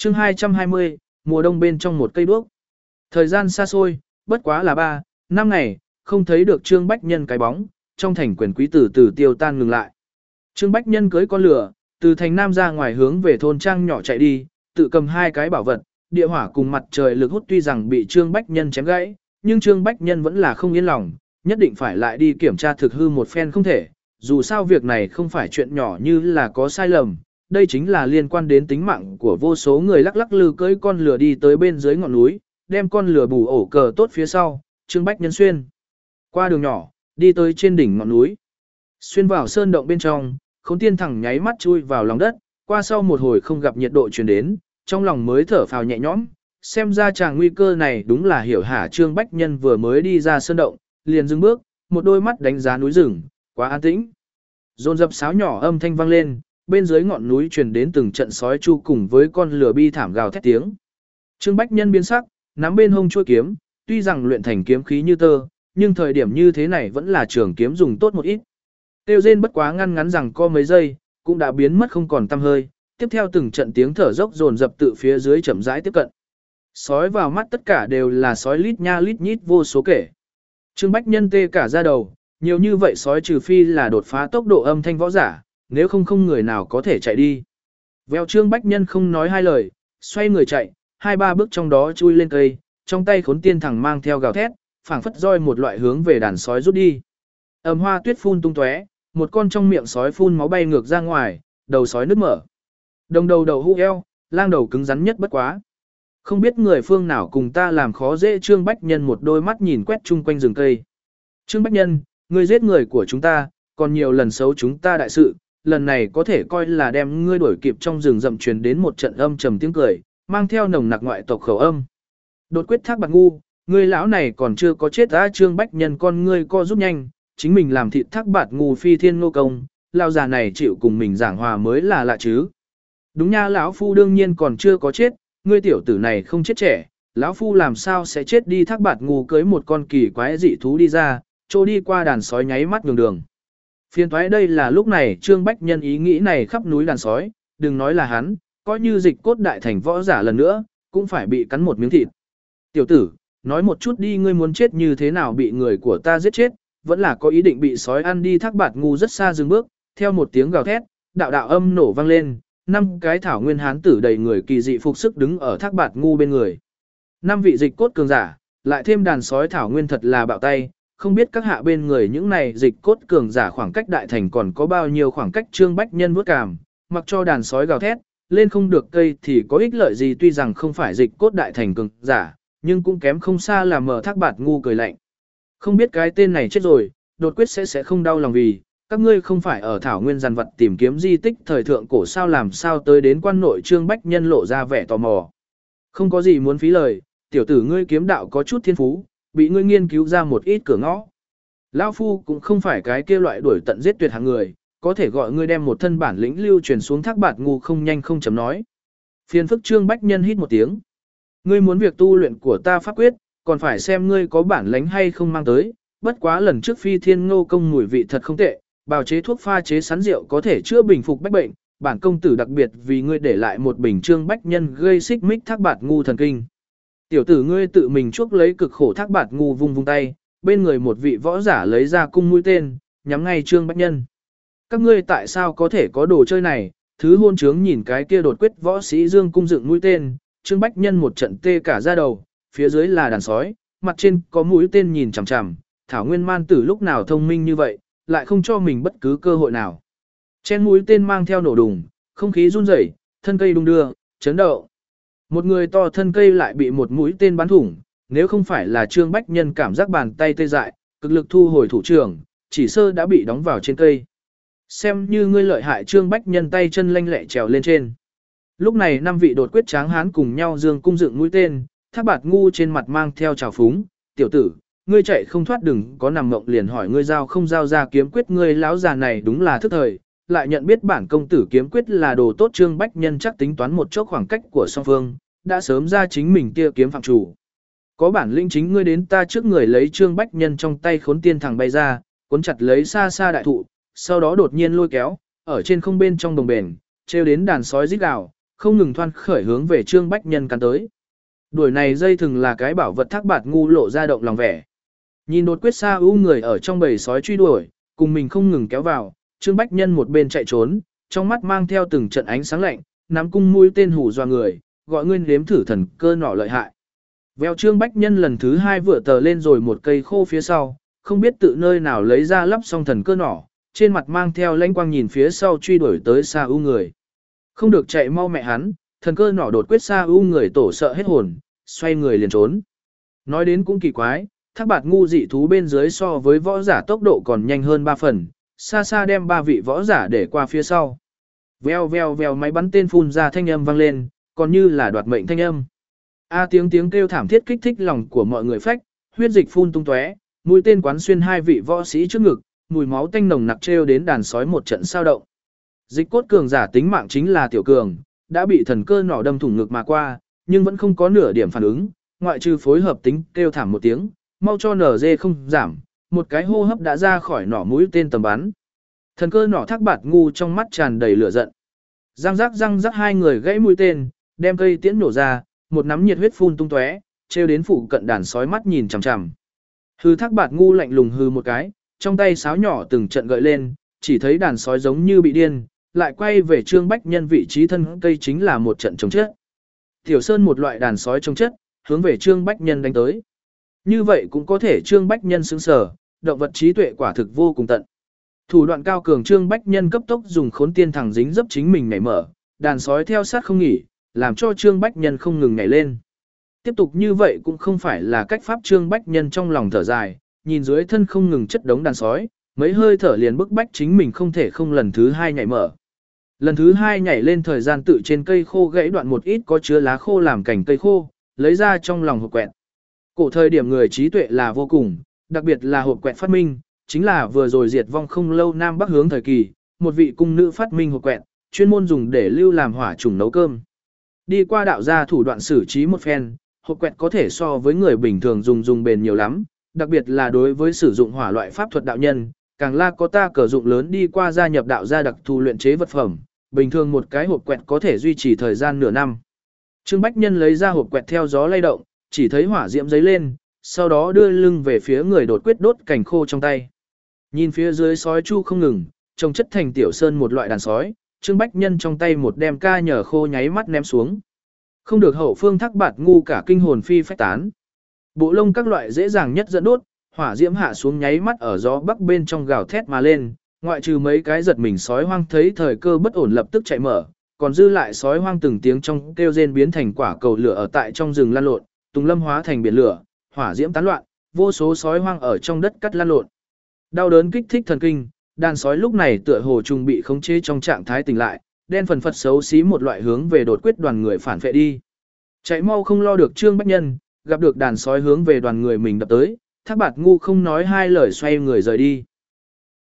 chương 220, mùa đông bên trong một cây đuốc. Thời gian xa xôi, bất quá là 3, 5 ngày, không thấy được Trương Bách Nhân cái bóng, trong thành quyền quý từ từ tiêu tan ngừng lại. Trương Bách Nhân cưới con lửa, từ thành Nam ra ngoài hướng về thôn trang nhỏ chạy đi, tự cầm 2 cái bảo vật, địa hỏa cùng mặt trời lực hút tuy rằng bị Trương Bách Nhân chém gãy, nhưng Trương Bách Nhân vẫn là không yên lòng, nhất định phải lại đi kiểm tra thực hư một phen không thể, dù sao việc này không phải chuyện nhỏ như là có sai lầm, đây chính là liên quan đến tính mạng của vô số người lắc lắc lư cưỡi con lửa đi tới bên dưới ngọn núi, đem con lửa bù ổ cờ tốt phía sau, Trương Bách Nhân xuyên qua đường nhỏ, đi tới trên đỉnh ngọn núi. Xuyên vào sơn động bên trong, Khốn Tiên thẳng nháy mắt chui vào lòng đất, qua sau một hồi không gặp nhiệt độ truyền đến, trong lòng mới thở phào nhẹ nhõm, xem ra chàng nguy cơ này đúng là hiểu hả. Trương Bách Nhân vừa mới đi ra sơn động, liền dừng bước, một đôi mắt đánh giá núi rừng, quá an tĩnh. Dồn dập sáo nhỏ âm thanh vang lên, bên dưới ngọn núi truyền đến từng trận sói chu cùng với con lửa bi thảm gào thét tiếng. Trương Bách Nhân biến sắc, nắm bên hông chuôi kiếm, tuy rằng luyện thành kiếm khí như tơ, nhưng thời điểm như thế này vẫn là trường kiếm dùng tốt một ít. Tiêu rên bất quá ngăn ngắn rằng có mấy giây, cũng đã biến mất không còn tăm hơi, tiếp theo từng trận tiếng thở dốc dồn dập tự phía dưới chậm rãi tiếp cận. Sói vào mắt tất cả đều là sói lít nha lít nhít vô số kể. Trương Bách Nhân tê cả da đầu, nhiều như vậy sói trừ phi là đột phá tốc độ âm thanh võ giả, nếu không người nào có thể chạy đi. Vèo Trương Bách Nhân không nói hai lời, xoay người chạy, 2-3 bước trong đó chui lên cây, trong tay Khốn Tiên thẳng mang theo gào thét, phảng phất roi một loại hướng về đàn sói rút đi. Ầm hoa tuyết phun tung tóe, một con trong miệng sói phun máu bay ngược ra ngoài, đầu sói nứt mở. Đồng đầu đầu hũ eo, lang đầu cứng rắn nhất bất quá. Không biết người phương nào cùng ta làm khó dễ. Trương Bách Nhân một đôi mắt nhìn quét chung quanh rừng cây. Trương Bách Nhân, ngươi giết người của chúng ta, còn nhiều lần xấu chúng ta đại sự, lần này có thể coi là đem ngươi đuổi kịp. Trong rừng rậm truyền đến một trận âm trầm tiếng cười, mang theo nồng nặc ngoại tộc khẩu âm. Đột quyết Thác Bạt Ngu, ngươi lão này còn chưa có chết á. Trương Bách Nhân con ngươi co rút nhanh, chính mình làm thịt Thác Bạt Ngu phi thiên nô công, lão già này chịu cùng mình giảng hòa mới là lạ chứ. Đúng nha, lão phu đương nhiên còn chưa có chết, ngươi tiểu tử này không chết trẻ, lão phu làm sao sẽ chết đi. Thác Bạt Ngu cưới một con kỳ quái dị thú đi ra, trô đi qua đàn sói nháy mắt nhường đường. Phiền toái đây là lúc này Trương Bách Nhân ý nghĩ này khắp núi đàn sói, đừng nói là hắn, coi như Dịch Cốt đại thành võ giả lần nữa, cũng phải bị cắn một miếng thịt. Tiểu tử, nói một chút đi, ngươi muốn chết như thế nào, bị người của ta giết chết, vẫn là có ý định bị sói ăn đi. Thác Bạt Ngu rất xa dừng bước, theo một tiếng gào thét, đạo đạo âm nổ vang lên, 5 cái thảo nguyên hán tử đầy người kỳ dị phục sức đứng ở Thác Bạt Ngu bên người. 5 vị dịch cốt cường giả, lại thêm đàn sói thảo nguyên thật là bạo tay, không biết các hạ bên người những này dịch cốt cường giả khoảng cách đại thành còn có bao nhiêu khoảng cách. Trương Bách Nhân vuốt cảm, mặc cho đàn sói gào thét, lên không được cây thì có ích lợi gì. Tuy rằng không phải dịch cốt đại thành cường giả, nhưng cũng kém không xa là mở. Thác Bạt Ngu cười lạnh. Không biết cái tên này chết rồi, đột quyết sẽ không đau lòng vì, các ngươi không phải ở thảo nguyên dàn vật tìm kiếm di tích thời thượng cổ sao, làm sao tới đến quan nội. Trương Bách Nhân lộ ra vẻ tò mò. Không có gì muốn phí lời, tiểu tử ngươi kiếm đạo có chút thiên phú, bị ngươi nghiên cứu ra một ít cửa ngõ. Lão phu cũng không phải cái kia loại đuổi tận giết tuyệt hàng người, có thể gọi ngươi đem một thân bản lĩnh lưu truyền xuống. Thác Bạt Ngu không nhanh không chậm nói. Phiền phức. Trương Bách Nhân hít một tiếng. Ngươi muốn việc tu luyện của ta pháp quyết, còn phải xem ngươi có bản lĩnh hay không mang tới, bất quá lần trước phi thiên ngô công mùi vị thật không tệ, bào chế thuốc pha chế sắn rượu có thể chữa bình phục bách bệnh, bản công tử đặc biệt vì ngươi để lại một bình. Trương Bách Nhân gây xích mích Thác Bạt Ngu thần kinh. Tiểu tử ngươi tự mình chuốc lấy cực khổ. Thác Bạt Ngu vung vung tay, bên người một vị võ giả lấy ra cung mũi tên, nhắm ngay Trương Bách Nhân. Các ngươi tại sao có thể có đồ chơi này? Thứ hôn trướng nhìn cái kia đột quyết võ sĩ dương cung dựng mũi tên, Trương Bách Nhân một trận tê cả da đầu, phía dưới là đàn sói, mặt trên có mũi tên nhìn chằm chằm, thảo nguyên man tử lúc nào thông minh như vậy, lại không cho mình bất cứ cơ hội nào. Trên mũi tên mang theo nổ đùng, không khí run rẩy, thân cây đung đưa, chấn động. Một người to thân cây lại bị một mũi tên bắn thủng, nếu không phải là Trương Bách Nhân cảm giác bàn tay tê dại, cực lực thu hồi thủ trưởng, chỉ sơ đã bị đóng vào trên cây. Xem như ngươi lợi hại. Trương Bách Nhân tay chân lanh lẹ trèo lên trên. Lúc này 5 vị đột quyết tráng hán cùng nhau dương cung dựng mũi tên, Thác Bạt Ngu trên mặt mang theo trào phúng. Tiểu tử, ngươi chạy không thoát, đừng có nằm mộng liền hỏi ngươi giao không giao ra kiếm quyết. Ngươi lão già này đúng là thức thời, lại nhận biết bản công tử kiếm quyết là đồ tốt. Trương Bách Nhân chắc tính toán một chốc khoảng cách của song phương, đã sớm ra chính mình kia kiếm phạm chủ. Có bản lĩnh chính ngươi đến ta trước người. Lấy Trương Bách Nhân trong tay Khốn Tiên thẳng bay ra, cuốn chặt lấy xa xa đại thụ, sau đó đột nhiên lôi kéo, ở trên không bên trong đồng bền, treo đến đàn sói rít gào, không ngừng thoăn khởi hướng về Trương Bách Nhân cắn tới. Đuổi này dây thừng là cái bảo vật Thác Bạt Ngu lộ ra động lòng vẻ. Nhìn đột quyết Sa ưu người ở trong bầy sói truy đuổi, cùng mình không ngừng kéo vào, Trương Bách Nhân một bên chạy trốn, trong mắt mang theo từng trận ánh sáng lạnh, nắm cung mũi tên hù dọa người, gọi ngươi nếm thử thần cơ nỏ lợi hại. Vèo Trương Bách Nhân lần thứ 2 vừa tờ lên rồi một cây khô phía sau, không biết tự nơi nào lấy ra lắp xong thần cơ nỏ, trên mặt mang theo lãnh quang nhìn phía sau truy đuổi tới Sa ưu người. Không được chạy mau mẹ hắn, thần cơ nỏ đột quyết Sa ưu người tổ sợ hết hồn, xoay người liền trốn. Nói đến cũng kỳ quái, Thác Bạt Ngu dị thú bên dưới so với võ giả tốc độ còn nhanh hơn 3 phần, xa xa đem 3 vị võ giả để qua phía sau. Vèo vèo vèo máy bắn tên phun ra thanh âm vang lên, còn như là đoạt mệnh thanh âm. Tiếng kêu thảm thiết kích thích lòng của mọi người phách, huyết dịch phun tung tóe, mũi tên quán xuyên 2 vị võ sĩ trước ngực, mùi máu tanh nồng nặc trêu đến đàn sói một trận sao động. Dịch cốt cường giả tính mạng chính là Tiểu Cường, đã bị thần cơ nỏ đâm thủng ngực mà qua, nhưng vẫn không có nửa điểm phản ứng, ngoại trừ phối hợp tính kêu thảm một tiếng, mau cho NG không giảm, một cái hô hấp đã ra khỏi nỏ mũi tên tầm bắn. Thần cơ nỏ Thác Bạt Ngu trong mắt tràn đầy lửa giận. Răng rắc 2 người gãy mũi tên, đem cây tiễn nổ ra, một nắm nhiệt huyết phun tung tóe, trêu đến phụ cận đàn sói mắt nhìn chằm chằm. Hư Thác Bạt Ngu lạnh lùng hư một cái, trong tay sáo nhỏ từng trận gợi lên, chỉ thấy đàn sói giống như bị điên, lại quay về Trương Bách Nhân vị trí thân cây chính là một trận chống chết. Tiểu Sơn một loại đàn sói chống chết, hướng về Trương Bách Nhân đánh tới. Như vậy cũng có thể Trương Bách Nhân sững sờ, động vật trí tuệ quả thực vô cùng tận. Thủ đoạn cao cường Trương Bách Nhân cấp tốc dùng khốn tiên thẳng dính dấp chính mình nhảy mở, đàn sói theo sát không nghỉ, làm cho Trương Bách Nhân không ngừng nhảy lên. Tiếp tục như vậy cũng không phải là cách pháp Trương Bách Nhân trong lòng thở dài, nhìn dưới thân không ngừng chất đống đàn sói, mấy hơi thở liền bức bách chính mình không thể không lần thứ 2 nhảy mở. Lần thứ 2 nhảy lên thời gian tự trên cây khô gãy đoạn một ít có chứa lá khô làm cảnh cây khô, lấy ra trong lòng hộp quẹt. Cổ thời điểm người trí tuệ là vô cùng, đặc biệt là hộp quẹt phát minh, chính là vừa rồi diệt vong không lâu Nam Bắc hướng thời kỳ, một vị cung nữ phát minh hộp quẹt, chuyên môn dùng để lưu làm hỏa trùng nấu cơm. Đi qua đạo gia thủ đoạn xử trí một phen, hộp quẹt có thể so với người bình thường dùng bền nhiều lắm, đặc biệt là đối với sử dụng hỏa loại pháp thuật đạo nhân, càng là có ta cờ dụng lớn đi qua gia nhập đạo gia đặc thù luyện chế vật phẩm, bình thường một cái hộp quẹt có thể duy trì thời gian nửa năm. Trương Bách Nhân lấy ra hộp quẹt theo gió lay động, chỉ thấy hỏa diễm giấy lên, sau đó đưa lưng về phía người đột quyết đốt cành khô trong tay. Nhìn phía dưới sói chu không ngừng, trông chất thành Tiểu Sơn một loại đàn sói, Trương Bách Nhân trong tay một đem ca nhở khô nháy mắt ném xuống. Không được hậu phương Thác Bạt Ngu cả kinh hồn phi phách tán. Bộ lông các loại dễ dàng nhất dẫn đốt, hỏa diễm hạ xuống nháy mắt ở gió bắc bên trong gào thét mà lên, ngoại trừ mấy cái giật mình sói hoang thấy thời cơ bất ổn lập tức chạy mở, còn dư lại sói hoang từng tiếng trong kêu rên biến thành quả cầu lửa ở tại trong rừng lan lộn, tùng lâm hóa thành biển lửa, hỏa diễm tán loạn, vô số sói hoang ở trong đất cắt lan lộn. Đau đớn kích thích thần kinh, đàn sói lúc này tựa hồ trùng bị khống chế trong trạng thái tỉnh lại, đen phần phật xấu xí một loại hướng về đột quyết đoàn người phản phệ đi. Chạy mau không lo được Trương Bách Nhân, gặp được đàn sói hướng về đoàn người mình đập tới, Thác Bạt Ngu không nói hai lời xoay người rời đi.